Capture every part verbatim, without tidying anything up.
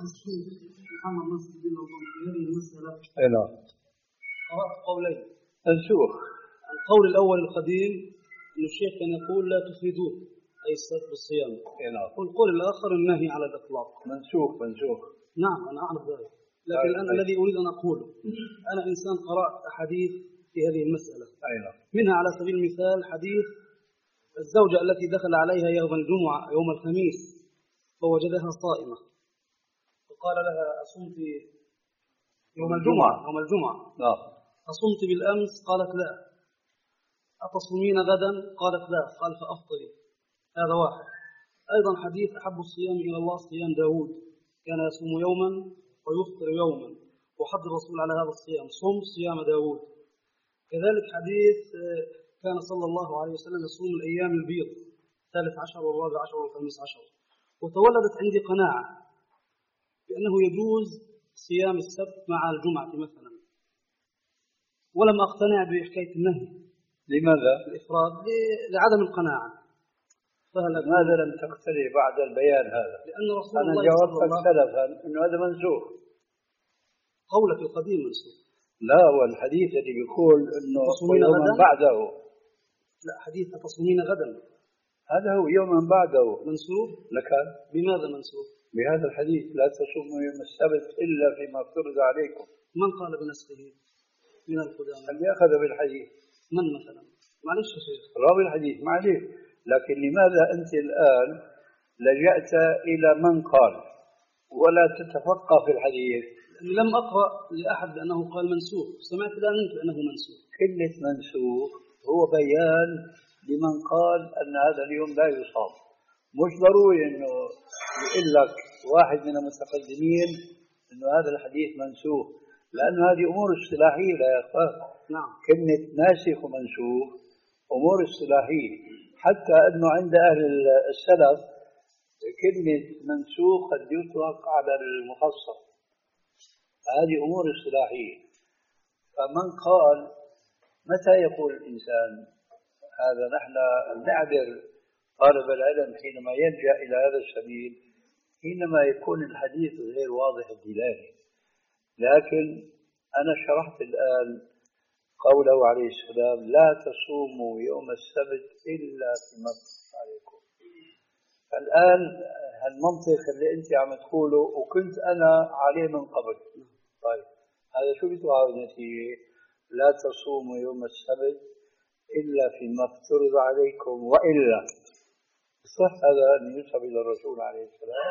محمد نصر الدين الألباني في هذه المسألة اي نعم قرأت قولين. منسوخ. القول الأول القديم أن الشيخ كان يقول لا تفردوه أي الصيف بالصيام. اي نعم. والقول الآخر النهي على الإطلاق. منسوخ منسوخ. نعم أنا أعرف ذلك، لكن أنا الذي أريد أن أقوله أنا إنسان قرأت أحاديث في هذه المسألة. أي نعم. منها على سبيل المثال حديث الزوجة التي دخل عليها يوم الجمعة يوم الخميس فوجدها صائمة فقال لها أصمت يوم الجمعة يوم الجمعة نعم. أصمت بالأمس؟ قالت لا. أتصومين غدا؟ قالت لا. قال فأفطري. هذا واحد. أيضا حديث أحب الصيام إلى الله صيام داود كان يصوم يوما ويفطر يوما وحض الرسول على هذا الصيام صم صيام داود. كذلك حديث كان صلى الله عليه وسلم يصوم الأيام البيض الثالث عشر والرابع عشر والخامس عشر. وتولدت عندي قناعة بأنه يجوز صيام السبت مع الجمعة مثلا، ولم أقتنع بحكاية النهي. لماذا؟ الإفراد لعدم القناعة. لماذا لم تقتنع بعد البيان هذا؟ لأن رسول أنا الله جاوبتك سلفا أنه هذا منسوخ. قولك القديم منسوخ. لا، والحديث اللي بيقول أنه يوما بعده. لا، حديث تصومين غدا هذا هو يوما بعده منسوخ. لك بماذا منسوخ؟ بهذا الحديث لا تصوموا يوم السبت إلا فيما افترض عليكم. من قال بنسخه من القدامى؟ اللي أخذ بالحديث. من مثلا؟ معلش يا شيخ. راوي الحديث معلش. لكن لماذا أنت الآن لجأت إلى من قال ولا تتفقه في الحديث؟ لم أقرأ لأحد أنه قال منسوخ، سمعت الآن منك أنه منسوخ. كلمة منسوخ هو بيان لمن قال أن هذا اليوم لا يصام. مش ضروري أنه يقول لك واحد من المتقدمين أنه هذا الحديث منسوخ، لأن هذه أمور اصطلاحية لا يخفى. نعم. كلمة ناسخ ومنسوخ أمور اصطلاحية، حتى أنه عند أهل السلف كلمة منسوخ قد يطلق على المخصص. هذه أمور اصطلاحية. فمن قال متى يقول الإنسان هذا؟ نحن نعذر طالب العلم حينما يلجأ إلى هذا السبيل حينما يكون الحديث غير واضح الدلالة. لكن أنا شرحت الآن قوله عليه السلام لا تصوموا يوم السبت إلا فيما افترض عليكم. الآن هالمنطق اللي أنت عم تقوله وكنت أنا عليه من قبل، طيب هذا شو بيطلع النتيجة؟ لا تصوموا يوم السبت إلا فيما افترض عليكم وإلا صح هذا أن ينسب إلى الرسول عليه السلام؟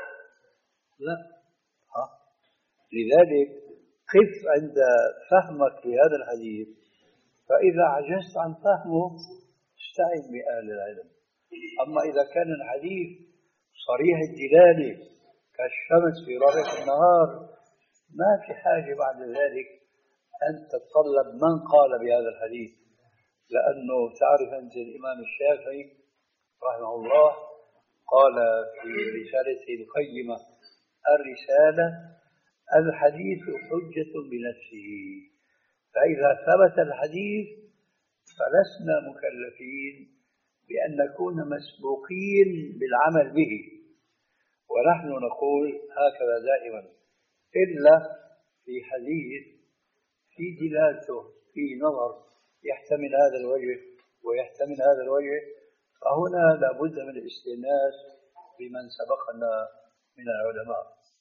لا. ها؟ لذلك قف عند فهمك لهذا الحديث، فإذا عجزت عن فهمه استعن بأهل العلم. أما إذا كان الحديث صريح الدلالة كالشمس في رابعة النهار ما في حاجة بعد ذلك أن تتطلب من قال بهذا الحديث، لأنه تعرف أنت الإمام الشافعي رحمه الله قال في رسالته القيمة الرسالة الحديث حجة بنفسه، فإذا ثبت الحديث فلسنا مكلفين بأن نكون مسبوقين بالعمل به، ونحن نقول هكذا دائما إلا في حديث في دلالته في نظر يحتمل هذا الوجه ويحتمل هذا الوجه، فهنا لابد من الاستئناس بمن سبقنا من العلماء.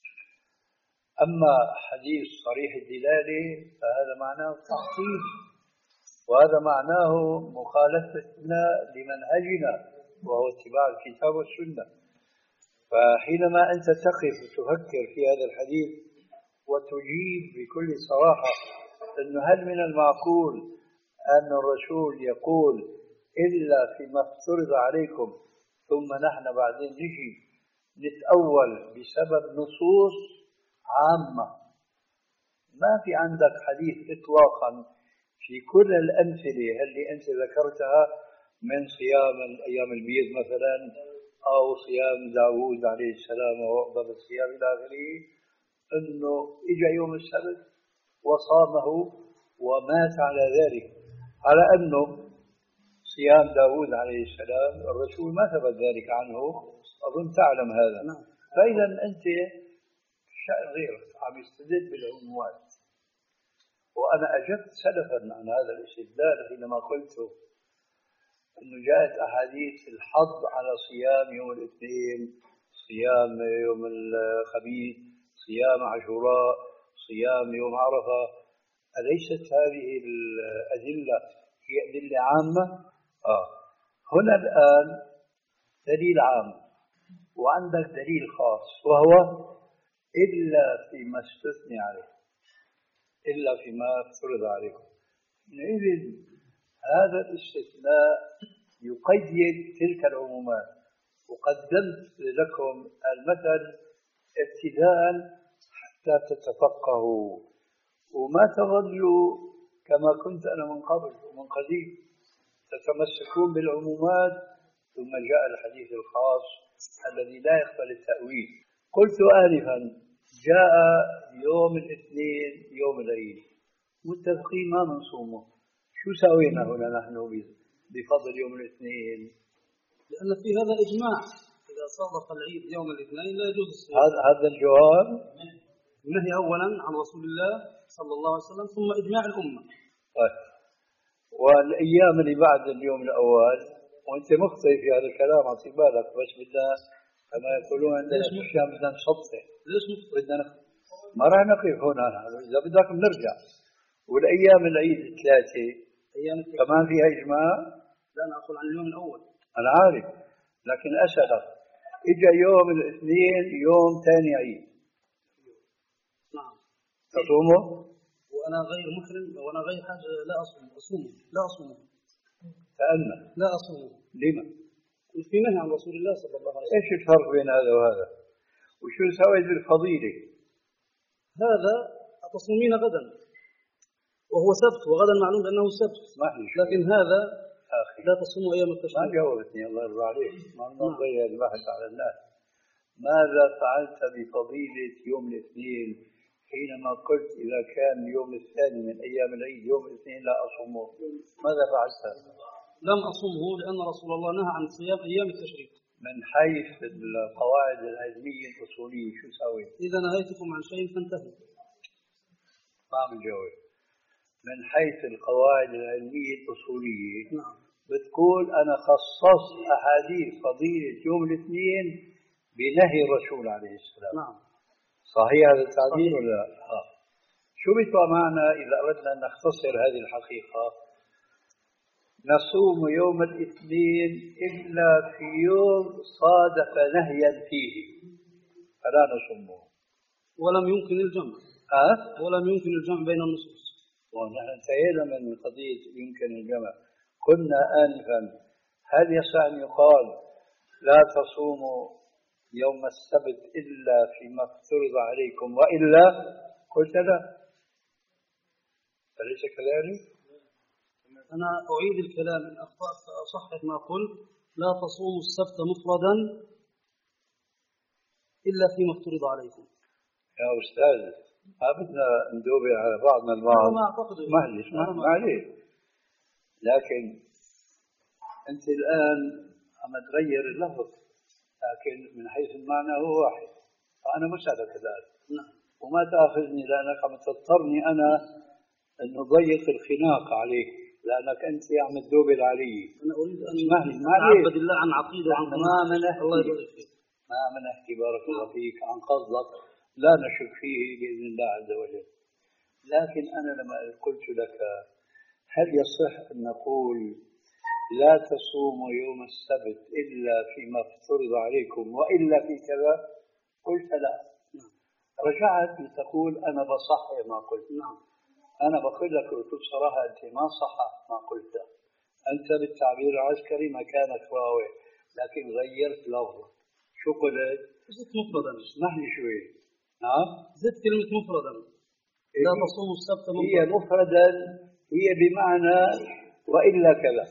أما حديث صريح الدلالة فهذا معناه التحصيل، وهذا معناه مخالفتنا لمنهجنا وهو اتباع الكتاب والسنة. فحينما أنت تقف وتفكر في هذا الحديث وتجيب بكل صراحة أنه هل من المعقول أن الرسول يقول إلا فيما افترض عليكم ثم نحن بعدين نجي نتأول بسبب نصوص عامة؟ ما في عندك حديث إطلاقا في كل الأمثلة اللي أنت ذكرتها من صيام الأيام البيض مثلا أو صيام داود عليه السلام وأفضل الصيام إلى آخره أنه إجا يوم السبت وصامه ومات على ذلك، على أنه صيام داود عليه السلام الرسول ما ثبت ذلك عنه، أظن تعلم هذا. فإذا أنت شأن غيره عم يستدل بالعمومات. وأنا أجبت سلفا عن هذا الاستدلال حينما قلت أنه جاءت أحاديث الحض على صيام يوم الاثنين، صيام يوم الخميس، صيام عاشوراء، صيام يوم عرفة. أليست هذه الأدلة هي أدلة عامة؟ آه. هنا الآن دليل عام وعندك دليل خاص، وهو إلا فيما استثني عليه، إلا فيما افترض عليكم. حينئذ هذا الاستثناء يقيد تلك العمومات. وقدمت لكم المثل ابتداء حتى تتفقهوا وما تظلوا كما كنت أنا من قبل ومن قديم تتمسكون بالعمومات، ثم جاء الحديث الخاص الذي لا يقبل التأويل. قلت آنفا جاء يوم الاثنين يوم العيد، متفقين ما منصومه، شو سوينا هنا نحن بفضل يوم الاثنين؟ لأن في هذا إجماع، إذا صادف العيد يوم الاثنين لا يجوز الصيام. هذا هذا الجواب النهي أولا عن رسول الله صلى الله عليه وسلم، ثم إجماع الأمة. طيب. والأيام اللي بعد اليوم الأول، وأنت مخطئ في هذا الكلام، أعطي بالك، بس بدنا كما يقولون عندنا أشياء بدنا نشطح. ليش مخطئ؟ بدنا نخ... ما راح نقف هنا، إذا بدك بنرجع. والأيام العيد الثلاثة أيام كمان فيها إجماع؟ لا، أنا أقول عن اليوم الأول. أنا عارف، لكن أسألك إجا يوم الاثنين يوم ثاني عيد، نعم، تصومه؟ وأنا غير محرم وأنا غير حاجة لا أصوم أصومه لا أصومه تأمل. لا أصومه. لما؟ في نهي عن رسول الله صلى الله عليه وسلم. إيش الفرق بين هذا وهذا؟ وشو سويت بالفضيلة؟ هذا تصومين غدا وهو سبت، وغدا معلوم بأنه سبت، لكن هذا أخي لا تصوموا أيام التشريق. ما جاوبتني، الله يرضى عليك، ما نضيع البحث على الناس. ماذا فعلت بفضيلة يوم الاثنين حينما قلت إذا كان يوم الثاني من أيام العيد يوم الاثنين لا أصومه؟ ماذا فعلت؟ لم أصومه لأن رسول الله نهى عن صيام أيام التشريق. من حيث القواعد العلمية الأصولية شو سويت؟ إذا نهيتكم عن شيء فانتهوا. ما عم جاوب. من حيث القواعد العلمية الأصولية، نعم، بتقول أنا خصصت أحاديث فضيلة يوم الاثنين بنهي الرسول عليه السلام. نعم، صحيح هذا التعبير ولا لا؟ آه. شو بيطلع معنا إذا أردنا أن نختصر هذه الحقيقة؟ نصوم يوم الاثنين إلا في يوم صادف نهيا فيه فلا نصومه. ولم يمكن الجمع. أه؟ ولم يمكن الجمع بين النصوص. ونحن انتهينا من قضية يمكن الجمع. قلنا آنفا هل يصح أن يقال لا تصوموا يوم السبت إلا فيما افترض عليكم وإلا؟ قلت لا، أليس كذلك؟ أنا أعيد الكلام إن أخطأت فأصحح ما قلت. لا تصوموا السبت مفردا إلا فيما افترض عليكم. يا أستاذ ما بدنا ندوب على بعضنا البعض، ما أعتقد معلش معلش، لكن أنت الآن عم تغير اللفظ، لكن من حيث المعنى هو واحد. فأنا مسألة كذلك. نعم. وما تأخذني لأنك عم تضطرني أنا أن أضيق الخناق عليك، لأنك أنت عم تدوبل علي. أنا أريد أن أعبد الله عن عقيدة وعن ما منحكي الله يبارك فيك. ما منحكي بارك الله فيك عن قصدك لا نشك فيه بإذن الله عز وجل. لكن أنا لما قلت لك هل يصح أن نقول لا تصوموا يوم السبت إلا فيما افترض عليكم وإلا في كذا؟ قلت لا. رجعت لتقول أنا بصحح ما قلت. نعم. أنا بقول لك قلت بصراحة أنت ما صحح ما قلته. أنت بالتعبير العسكري مكانك راوي، لكن غيرت لفظك. شو قلت؟ زدت مفردا. اسمح لي شوي. نعم. زدت كلمة مفردا. لا تصوموا السبت مفردا. هي مفردا هي بمعنى وإلا كذا.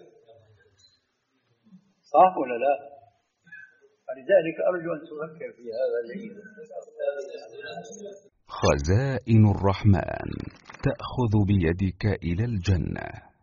صح ولا لا؟ فلذلك أرجو أن تفكر في هذا العيد. خزائن الرحمن تأخذ بيدك إلى الجنة.